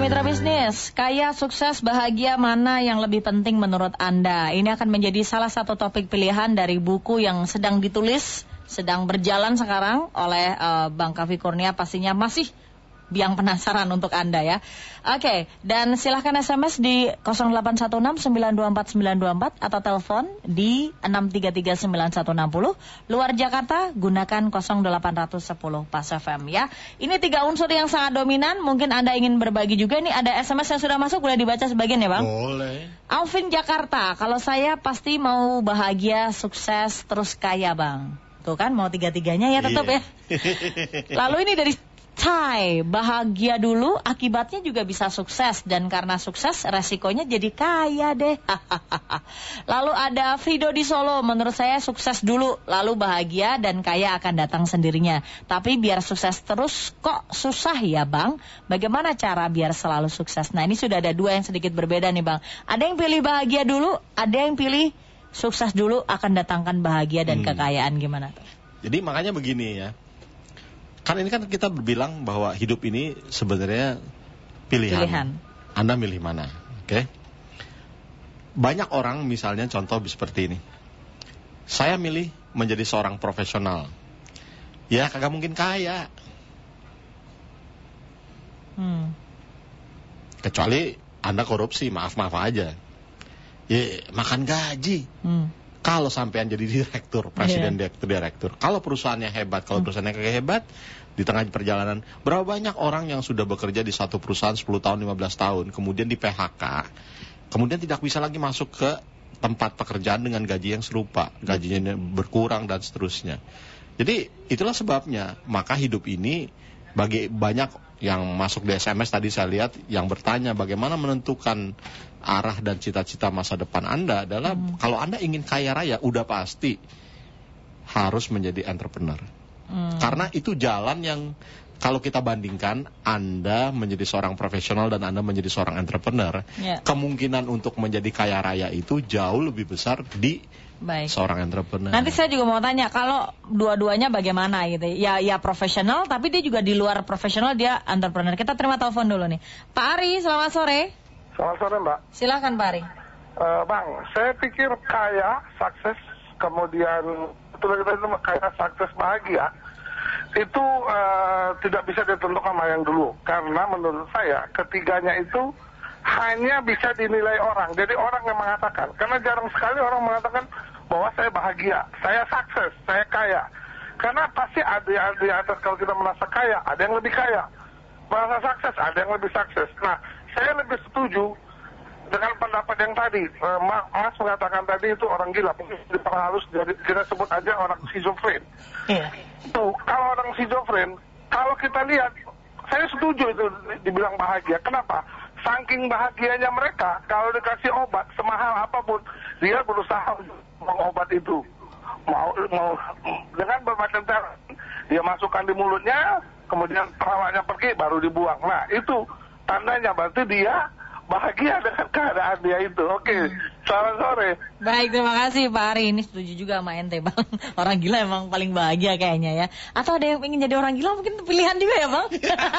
Mitra Bisnis, kaya, sukses, bahagia, mana yang lebih penting menurut Anda? Ini akan menjadi salah satu topik pilihan dari buku yang sedang ditulis, sedang berjalan sekarang oleh Bang Kavi Kurnia. Pastinya masih biang penasaran untuk Anda ya. Oke, dan silahkan SMS di 0816-924-924 atau telepon di 633-9160. Luar Jakarta gunakan 0810 Pas FM ya. Ini 3 unsur yang sangat dominan. Mungkin Anda ingin berbagi juga. Ini ada SMS yang sudah masuk, boleh dibaca sebagian ya Bang? Boleh. Alvin Jakarta, kalau saya pasti mau bahagia, sukses, terus kaya Bang. Tuh kan mau tiga-tiganya ya tetap ya. Lalu ini dari Cai, bahagia dulu, akibatnya juga bisa sukses. Dan karena sukses, resikonya jadi kaya deh. Lalu ada Frido di Solo, menurut saya sukses dulu, lalu bahagia dan kaya akan datang sendirinya. Tapi biar sukses terus kok susah ya Bang? Bagaimana cara biar selalu sukses? Nah ini sudah ada 2 yang sedikit berbeda nih Bang. Ada yang pilih bahagia dulu, ada yang pilih sukses dulu akan datangkan bahagia dan kekayaan. Gimana tuh? Jadi makanya begini ya. Kan ini kan kita berbilang bahwa hidup ini sebenarnya pilihan. Anda milih mana? Oke. Banyak orang misalnya contoh seperti ini. Saya milih menjadi seorang profesional. Ya kagak mungkin kaya. Kecuali Anda korupsi, maaf aja. Ya makan gaji. Kalau sampean jadi direktur, presiden direktur. Kalau perusahaannya hebat, kalau perusahaannya kagak hebat, di tengah perjalanan, berapa banyak orang yang sudah bekerja di satu perusahaan 10 tahun, 15 tahun, kemudian di PHK, kemudian tidak bisa lagi masuk ke tempat pekerjaan dengan gaji yang serupa, gajinya berkurang dan seterusnya. Jadi itulah sebabnya, maka hidup ini bagi banyak yang masuk di SMS tadi saya lihat yang bertanya bagaimana menentukan arah dan cita-cita masa depan Anda adalah kalau Anda ingin kaya raya udah pasti harus menjadi entrepreneur. Karena itu jalan yang kalau kita bandingkan Anda menjadi seorang profesional dan Anda menjadi seorang entrepreneur, kemungkinan untuk menjadi kaya raya itu jauh lebih besar di seorang entrepreneur. Nanti saya juga mau tanya, kalau dua-duanya bagaimana gitu ya profesional, tapi dia juga di luar profesional, dia entrepreneur. Kita terima telepon dulu nih. Pak Ari, selamat sore. Selamat sore Mbak. Silakan Pak Ari. Bang, saya pikir kaya, sukses, kemudian betul-betul itu kaya, sukses, bahagia, itu tidak bisa ditentukan sama yang dulu. Karena menurut saya ketiganya itu hanya bisa dinilai orang. Jadi orang yang mengatakan, karena jarang sekali orang mengatakan bahwa saya bahagia, saya sukses, saya kaya. Karena pasti ada di atas, kalau kita merasa kaya, ada yang lebih kaya. Merasa sukses, ada yang lebih sukses. Nah, saya lebih setuju dengan pendapat yang tadi. Mas mengatakan tadi itu orang gila, mungkin harus kita sebut aja orang schizofren. Tuh, kalau orang schizofren, kalau kita lihat, saya setuju itu dibilang bahagia. Kenapa? Saking bahagianya mereka, kalau dikasih obat semahal apapun, dia berusaha mengobat itu. Mau dengan bermacam cara, dia masukkan di mulutnya, kemudian perawatnya pergi, baru dibuang. Nah, itu tandanya berarti dia bahagia dengan keadaan dia itu. Oke, selamat sore. Baik, terima kasih Pak Ari. Ini setuju juga sama ente Bang. Orang gila emang paling bahagia kayaknya ya. Atau ada yang ingin jadi orang gila, mungkin pilihan juga ya Bang.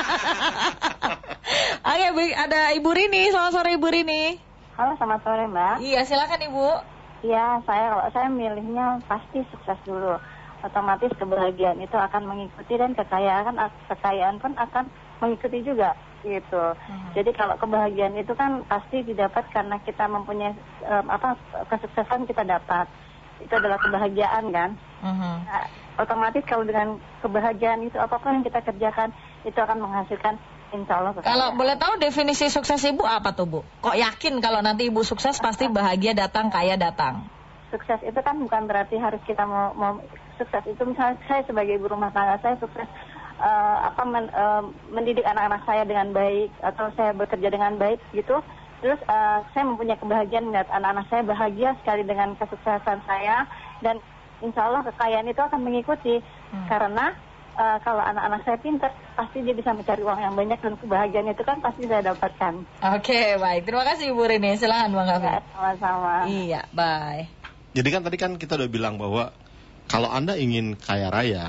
Oke, ada Ibu Rini. Selamat sore Ibu Rini. Halo, selamat sore Mbak. Iya, silakan Ibu. Iya, kalau saya milihnya pasti sukses dulu. Otomatis kebahagiaan itu akan mengikuti dan kekayaan pun akan mengikuti juga gitu. Jadi kalau kebahagiaan itu kan pasti didapat karena kita mempunyai kesuksesan kita dapat. Itu adalah kebahagiaan kan. Nah, otomatis kalau dengan kebahagiaan itu apapun yang kita kerjakan itu akan menghasilkan insya Allah kekayaan. Kalau boleh tahu definisi sukses Ibu apa tuh Bu? Kok yakin kalau nanti Ibu sukses pasti bahagia datang, kaya datang? Sukses itu kan bukan berarti harus kita mau sukses itu, misalnya saya sebagai ibu rumah tangga, saya sukses mendidik anak-anak saya dengan baik, atau saya bekerja dengan baik gitu. Terus saya mempunyai kebahagiaan melihat anak-anak saya bahagia sekali dengan kesuksesan saya, dan insya Allah kekayaan itu akan mengikuti. Karena kalau anak-anak saya pintar, pasti dia bisa mencari uang yang banyak, dan kebahagiaan itu kan pasti saya dapatkan. Oke, baik. Terima kasih Ibu Rini. Silahkan Bang Kavi. Ya, sama-sama. Iya, bye. Jadi kan tadi kan kita udah bilang bahwa kalau Anda ingin kaya raya,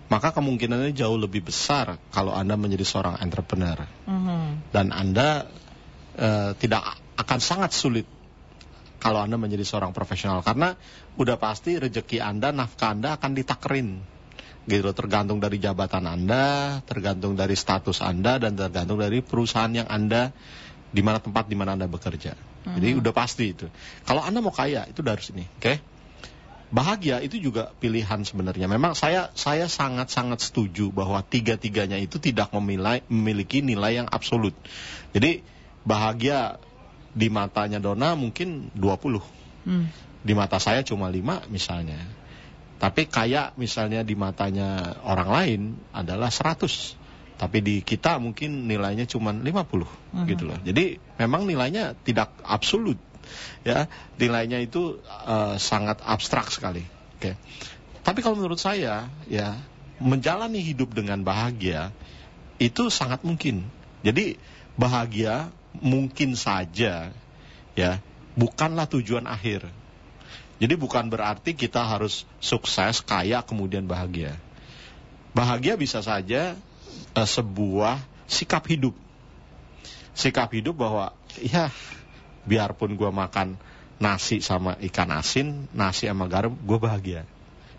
maka kemungkinannya jauh lebih besar kalau Anda menjadi seorang entrepreneur. Dan Anda tidak akan sangat sulit kalau Anda menjadi seorang profesional, karena udah pasti rezeki Anda, nafkah Anda akan ditakerin gitu, tergantung dari jabatan Anda, tergantung dari status Anda, dan tergantung dari perusahaan yang Anda, di mana tempat di mana Anda bekerja. Jadi udah pasti itu. Kalau Anda mau kaya itu dari sini, oke? Bahagia itu juga pilihan sebenarnya. Memang saya sangat-sangat setuju bahwa tiga-tiganya itu tidak memiliki nilai yang absolut. Jadi bahagia di matanya Donna mungkin 20. Di mata saya cuma 5 misalnya. Tapi kaya misalnya di matanya orang lain adalah 100. Tapi di kita mungkin nilainya cuma 50 gitu loh. Jadi memang nilainya tidak absolut. Ya, nilainya itu sangat abstrak sekali. Oke. Tapi kalau menurut saya, ya, menjalani hidup dengan bahagia itu sangat mungkin. Jadi bahagia mungkin saja, ya, bukanlah tujuan akhir. Jadi bukan berarti kita harus sukses, kaya, kemudian bahagia. Bahagia bisa saja sebuah sikap hidup. Sikap hidup bahwa, ya, biarpun gue makan nasi sama ikan asin, nasi sama garam, gue bahagia.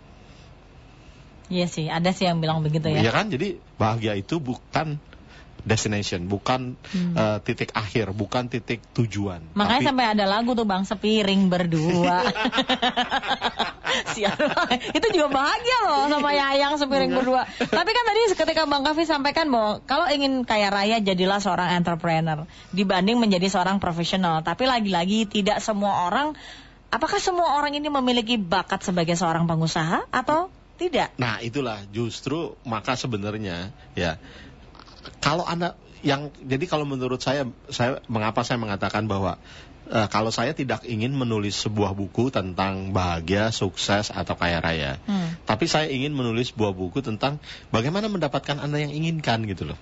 Iya sih, ada sih yang bilang begitu ya. Iya kan, jadi bahagia itu bukan destination, bukan titik akhir, bukan titik tujuan. Makanya sampai ada lagu tuh Bang, sepiring berdua. Itu juga bahagia loh sama Yayang, sepiring berdua. Tapi kan tadi ketika Bang Kavi sampaikan bahwa kalau ingin kaya raya jadilah seorang entrepreneur dibanding menjadi seorang profesional. Tapi lagi-lagi tidak semua orang, apakah semua orang ini memiliki bakat sebagai seorang pengusaha atau tidak? Nah itulah justru maka sebenarnya ya, kalau Anda jadi kalau menurut saya mengapa saya mengatakan bahwa kalau saya tidak ingin menulis sebuah buku tentang bahagia, sukses atau kaya raya, tapi saya ingin menulis sebuah buku tentang bagaimana mendapatkan Anda yang inginkan gitu loh.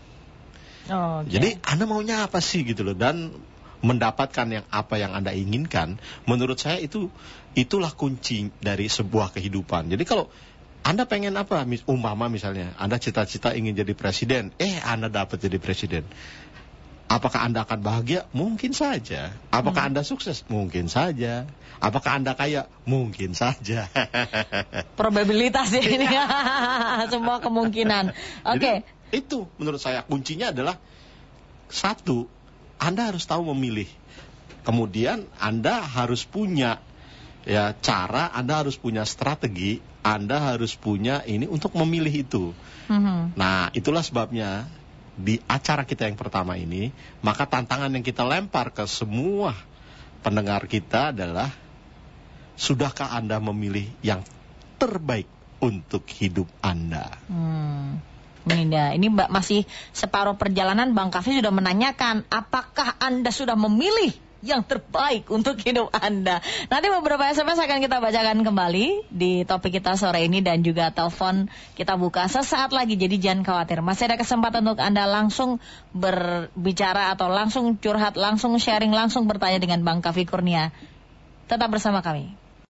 Jadi Anda maunya apa sih gitu loh, dan mendapatkan apa yang Anda inginkan, menurut saya itulah kunci dari sebuah kehidupan. Jadi kalau Anda pengen apa? Umpama misalnya, Anda cita-cita ingin jadi presiden, Anda dapat jadi presiden. Apakah Anda akan bahagia? Mungkin saja. Apakah Anda sukses? Mungkin saja. Apakah Anda kaya? Mungkin saja. Probabilitas ini, semua kemungkinan. Oke. Itu menurut saya kuncinya adalah satu, Anda harus tahu memilih. Kemudian Anda harus punya cara, Anda harus punya strategi, Anda harus punya ini untuk memilih itu. Nah, itulah sebabnya di acara kita yang pertama ini, maka tantangan yang kita lempar ke semua pendengar kita adalah, sudahkah Anda memilih yang terbaik untuk hidup Anda? Ini Mbak masih separuh perjalanan, Bang Kavi sudah menanyakan, apakah Anda sudah memilih yang terbaik untuk hidup Anda? Nanti beberapa SMS akan kita bacakan kembali di topik kita sore ini, dan juga telepon kita buka sesaat lagi, jadi jangan khawatir. Masih ada kesempatan untuk Anda langsung berbicara atau langsung curhat, langsung sharing, langsung bertanya dengan Bang Kavi Kurnia. Tetap bersama kami.